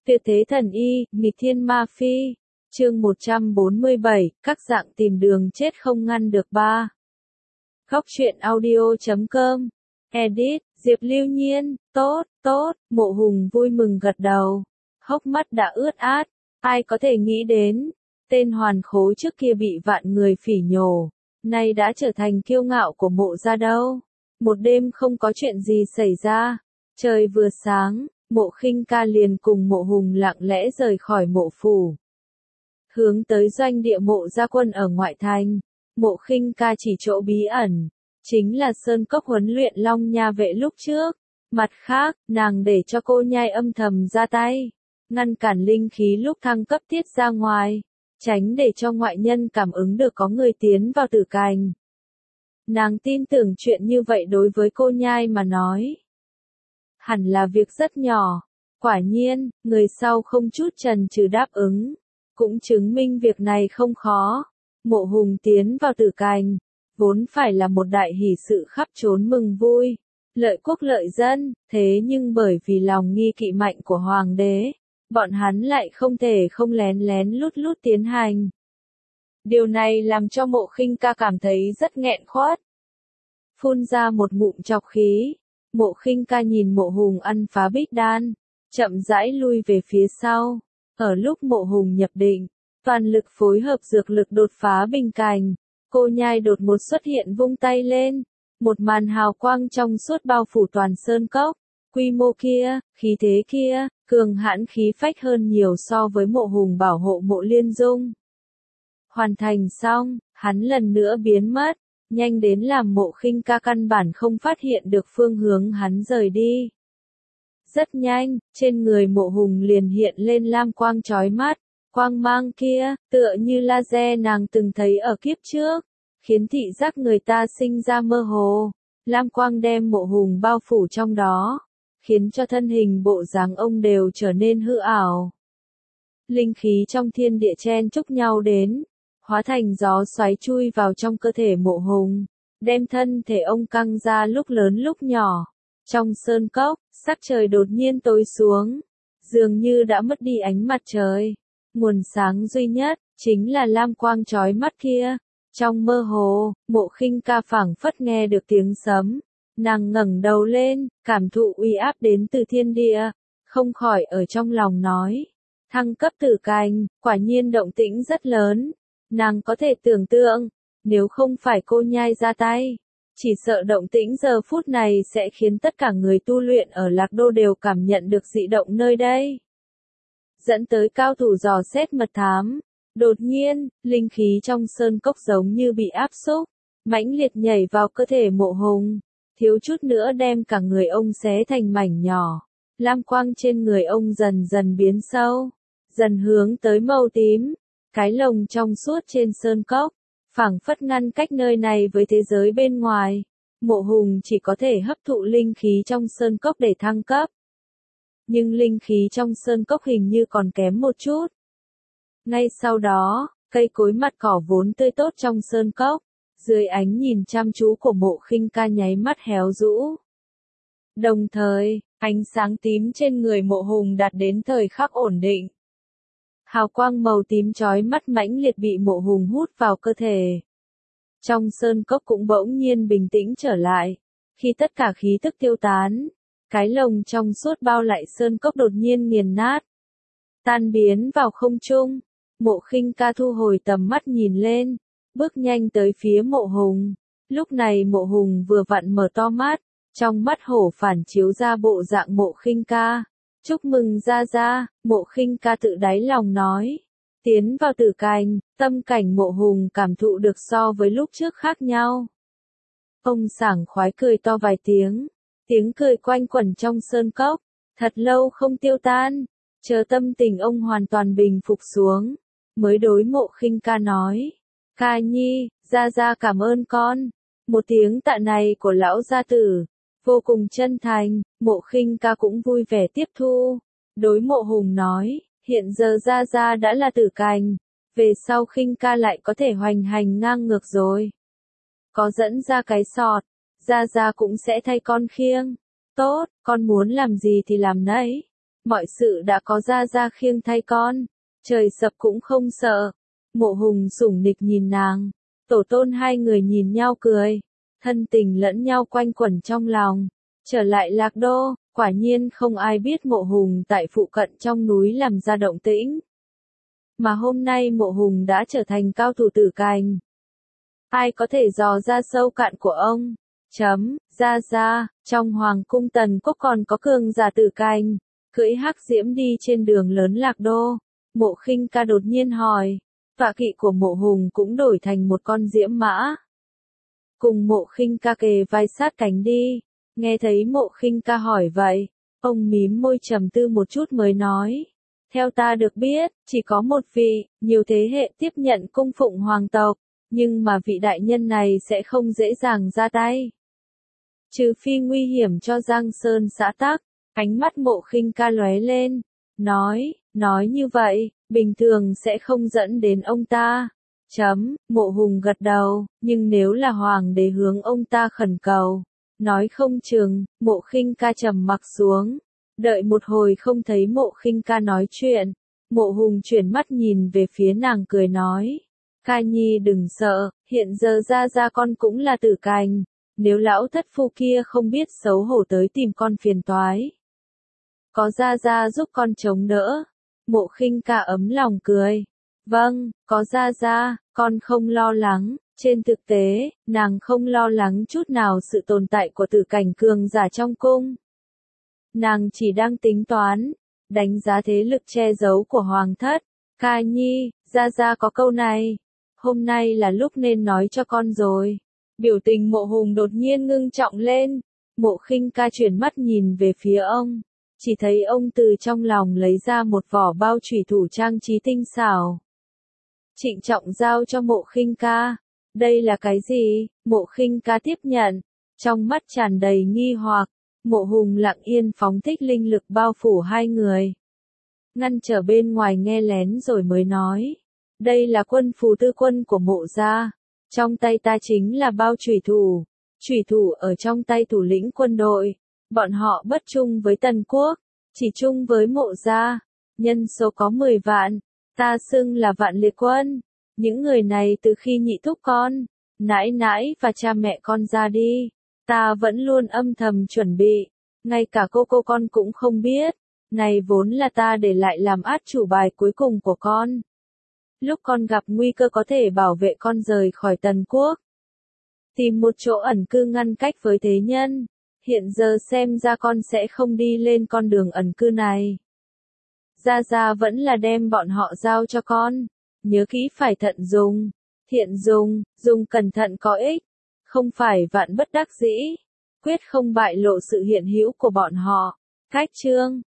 Tuyệt thế thần y, nghịch thiên ma phi. Chương 147, các dạng tìm đường chết không ngăn được ba. Góc truyện audio.com. Edit, Diệp Lưu Nhiên, tốt, Mộ Hùng vui mừng gật đầu. Hốc mắt đã ướt át, ai có thể nghĩ đến, tên hoàn khố trước kia bị vạn người phỉ nhổ, nay đã trở thành kiêu ngạo của mộ gia đâu. Một đêm không có chuyện gì xảy ra, trời vừa sáng, Mộ Khinh Ca liền cùng Mộ Hùng lặng lẽ rời khỏi mộ phủ. Hướng tới doanh địa Mộ Gia Quân ở ngoại thành, Mộ Khinh Ca chỉ chỗ bí ẩn, chính là sơn cốc huấn luyện Long Nha vệ lúc trước. Mặt khác, nàng để cho cô nhai âm thầm ra tay, ngăn cản linh khí lúc thăng cấp tiết ra ngoài, tránh để cho ngoại nhân cảm ứng được có người tiến vào tử cành. Nàng tin tưởng chuyện như vậy đối với cô nhai mà nói, hẳn là việc rất nhỏ. Quả nhiên, người sau không chút chần chừ đáp ứng, cũng chứng minh việc này không khó. Mộ Hùng tiến vào tử cành, vốn phải là một đại hỷ sự khắp trốn mừng vui, lợi quốc lợi dân, thế nhưng bởi vì lòng nghi kỵ mạnh của hoàng đế, bọn hắn lại không thể không lén lén lút tiến hành. Điều này làm cho Mộ Khinh Ca cảm thấy rất nghẹn khuất. Phun ra một ngụm trọc khí, Mộ Khinh Ca nhìn Mộ Hùng ăn phá bích đan, chậm rãi lui về phía sau. Ở lúc Mộ Hùng nhập định, toàn lực phối hợp dược lực đột phá bình cành, cô nhai đột một xuất hiện vung tay lên, một màn hào quang trong suốt bao phủ toàn sơn cốc. Quy mô kia, khí thế kia, cường hãn khí phách hơn nhiều so với Mộ Hùng bảo hộ Mộ Liên Dung. Hoàn thành xong, hắn lần nữa biến mất, nhanh đến làm Mộ Khinh Ca căn bản không phát hiện được phương hướng hắn rời đi. Rất nhanh, trên người Mộ Hùng liền hiện lên lam quang chói mắt, quang mang kia, tựa như laser nàng từng thấy ở kiếp trước, khiến thị giác người ta sinh ra mơ hồ. Lam quang đem Mộ Hùng bao phủ trong đó, khiến cho thân hình bộ dáng ông đều trở nên hư ảo. Linh khí trong thiên địa chen chúc nhau đến, hóa thành gió xoáy chui vào trong cơ thể Mộ Hùng, đem thân thể ông căng ra lúc lớn lúc nhỏ. Trong sơn cốc, sắc trời đột nhiên tối xuống, dường như đã mất đi ánh mặt trời. Nguồn sáng duy nhất, chính là lam quang chói mắt kia. Trong mơ hồ, Mộ Khinh Ca phảng phất nghe được tiếng sấm. Nàng ngẩng đầu lên, cảm thụ uy áp đến từ thiên địa, không khỏi ở trong lòng nói. Thăng cấp tử cành, quả nhiên động tĩnh rất lớn. Nàng có thể tưởng tượng, nếu không phải cô nhai ra tay, chỉ sợ động tĩnh giờ phút này sẽ khiến tất cả người tu luyện ở Lạc Đô đều cảm nhận được dị động nơi đây. Dẫn tới cao thủ dò xét mật thám. Đột nhiên, linh khí trong sơn cốc giống như bị áp xúc, mãnh liệt nhảy vào cơ thể Mộ Hùng, thiếu chút nữa đem cả người ông xé thành mảnh nhỏ. Lam quang trên người ông dần dần biến sâu, dần hướng tới màu tím. Cái lồng trong suốt trên sơn cốc, phảng phất ngăn cách nơi này với thế giới bên ngoài. Mộ Hùng chỉ có thể hấp thụ linh khí trong sơn cốc để thăng cấp. Nhưng linh khí trong sơn cốc hình như còn kém một chút. Ngay sau đó, cây cối mặt cỏ vốn tươi tốt trong sơn cốc, dưới ánh nhìn chăm chú của Mộ Khinh Ca nháy mắt héo rũ. Đồng thời, ánh sáng tím trên người Mộ Hùng đạt đến thời khắc ổn định. Hào quang màu tím chói mắt mãnh liệt bị Mộ Hùng hút vào cơ thể. Trong sơn cốc cũng bỗng nhiên bình tĩnh trở lại. Khi tất cả khí tức tiêu tán, cái lồng trong suốt bao lại sơn cốc đột nhiên nghiền nát, tan biến vào không trung. Mộ Khinh Ca thu hồi tầm mắt nhìn lên, bước nhanh tới phía Mộ Hùng. Lúc này Mộ Hùng vừa vặn mở to mắt, trong mắt hổ phản chiếu ra bộ dạng Mộ Khinh Ca. Chúc mừng Gia, Mộ Khinh Ca tự đáy lòng nói. Tiến vào tử cành, tâm cảnh Mộ Hùng cảm thụ được so với lúc trước khác nhau. Ông sảng khoái cười to vài tiếng, tiếng cười quanh quẩn trong sơn cốc, thật lâu không tiêu tan. Chờ tâm tình ông hoàn toàn bình phục xuống, mới đối Mộ Khinh Ca nói. Ca nhi, Gia cảm ơn con. Một tiếng tạ này của lão gia tử, vô cùng chân thành. Mộ Khinh Ca cũng vui vẻ tiếp thu. Đối Mộ Hùng nói, hiện giờ Gia đã là tử cành, về sau Khinh Ca lại có thể hoành hành ngang ngược rồi. Có dẫn ra cái sọt, Gia cũng sẽ thay con khiêng. Tốt, con muốn làm gì thì làm nấy. mọi sự đã có Gia Gia khiêng thay con, trời sập cũng không sợ. Mộ Hùng sủng nịch nhìn nàng, tổ tôn hai người nhìn nhau cười, thân tình lẫn nhau quanh quẩn trong lòng. Trở lại Lạc Đô, quả nhiên không ai biết Mộ Hùng tại phụ cận trong núi làm ra động tĩnh. Mà hôm nay Mộ Hùng đã trở thành cao thủ tử cành. Ai có thể dò ra sâu cạn của ông? Gia Gia, trong Hoàng cung Tần Quốc còn có cường giả tử cành, cưỡi hắc diễm đi trên đường lớn Lạc Đô. Mộ Khinh Ca đột nhiên hỏi, tọa kỵ của Mộ Hùng cũng đổi thành một con diễm mã. Cùng Mộ Khinh Ca kề vai sát cánh đi, nghe thấy Mộ Khinh Ca hỏi vậy, ông mím môi trầm tư một chút mới nói. Theo ta được biết, chỉ có một vị, nhiều thế hệ tiếp nhận cung phụng hoàng tộc, nhưng mà vị đại nhân này sẽ không dễ dàng ra tay. Trừ phi nguy hiểm cho Giang Sơn xã tắc, ánh mắt Mộ Khinh Ca lóe lên, nói như vậy, bình thường sẽ không dẫn đến ông ta. Mộ Hùng gật đầu, nhưng nếu là hoàng đế hướng ông ta khẩn cầu, nói không chừng. Mộ Khinh Ca trầm mặc xuống, đợi một hồi không thấy Mộ Khinh Ca nói chuyện, Mộ Hùng chuyển mắt nhìn về phía nàng cười nói, Ca Nhi đừng sợ, hiện giờ Gia Gia con cũng là tử cành, nếu lão thất phu kia không biết xấu hổ tới tìm con phiền toái, có Gia Gia giúp con chống đỡ. Mộ Khinh Ca ấm lòng cười, vâng, có Gia Gia, con không lo lắng. Trên thực tế, nàng không lo lắng chút nào sự tồn tại của tử cảnh cường giả trong cung. Nàng chỉ đang tính toán, đánh giá thế lực che giấu của hoàng thất. Ca Nhi, Gia Gia có câu này, hôm nay là lúc nên nói cho con rồi. Biểu tình Mộ Hùng đột nhiên ngưng trọng lên, Mộ Khinh Ca chuyển mắt nhìn về phía ông, chỉ thấy ông từ trong lòng lấy ra một vỏ bao chủy thủ trang trí tinh xảo. Trịnh trọng giao cho Mộ Khinh Ca. Đây là cái gì? Mộ Khinh Ca tiếp nhận, trong mắt tràn đầy nghi hoặc. Mộ Hùng lặng yên phóng thích linh lực bao phủ hai người, ngăn trở bên ngoài nghe lén rồi mới nói, đây là quân phù tư quân của Mộ gia, trong tay ta chính là bao chủy thủ ở trong tay thủ lĩnh quân đội, bọn họ bất chung với Tần Quốc, chỉ chung với Mộ gia, nhân số có 10 vạn, ta xưng là Vạn Liệt Quân. Những người này từ khi nhị thúc con, nãi nãi và cha mẹ con ra đi, ta vẫn luôn âm thầm chuẩn bị, ngay cả cô con cũng không biết, này vốn là ta để lại làm át chủ bài cuối cùng của con. Lúc con gặp nguy cơ có thể bảo vệ con rời khỏi Tần Quốc, tìm một chỗ ẩn cư ngăn cách với thế nhân, hiện giờ xem ra con sẽ không đi lên con đường ẩn cư này. Gia Gia vẫn là đem bọn họ giao cho con. Nhớ kỹ phải thận dùng, thiện dùng cẩn thận có ích, không phải vạn bất đắc dĩ, quyết không bại lộ sự hiện hữu của bọn họ. Cách chương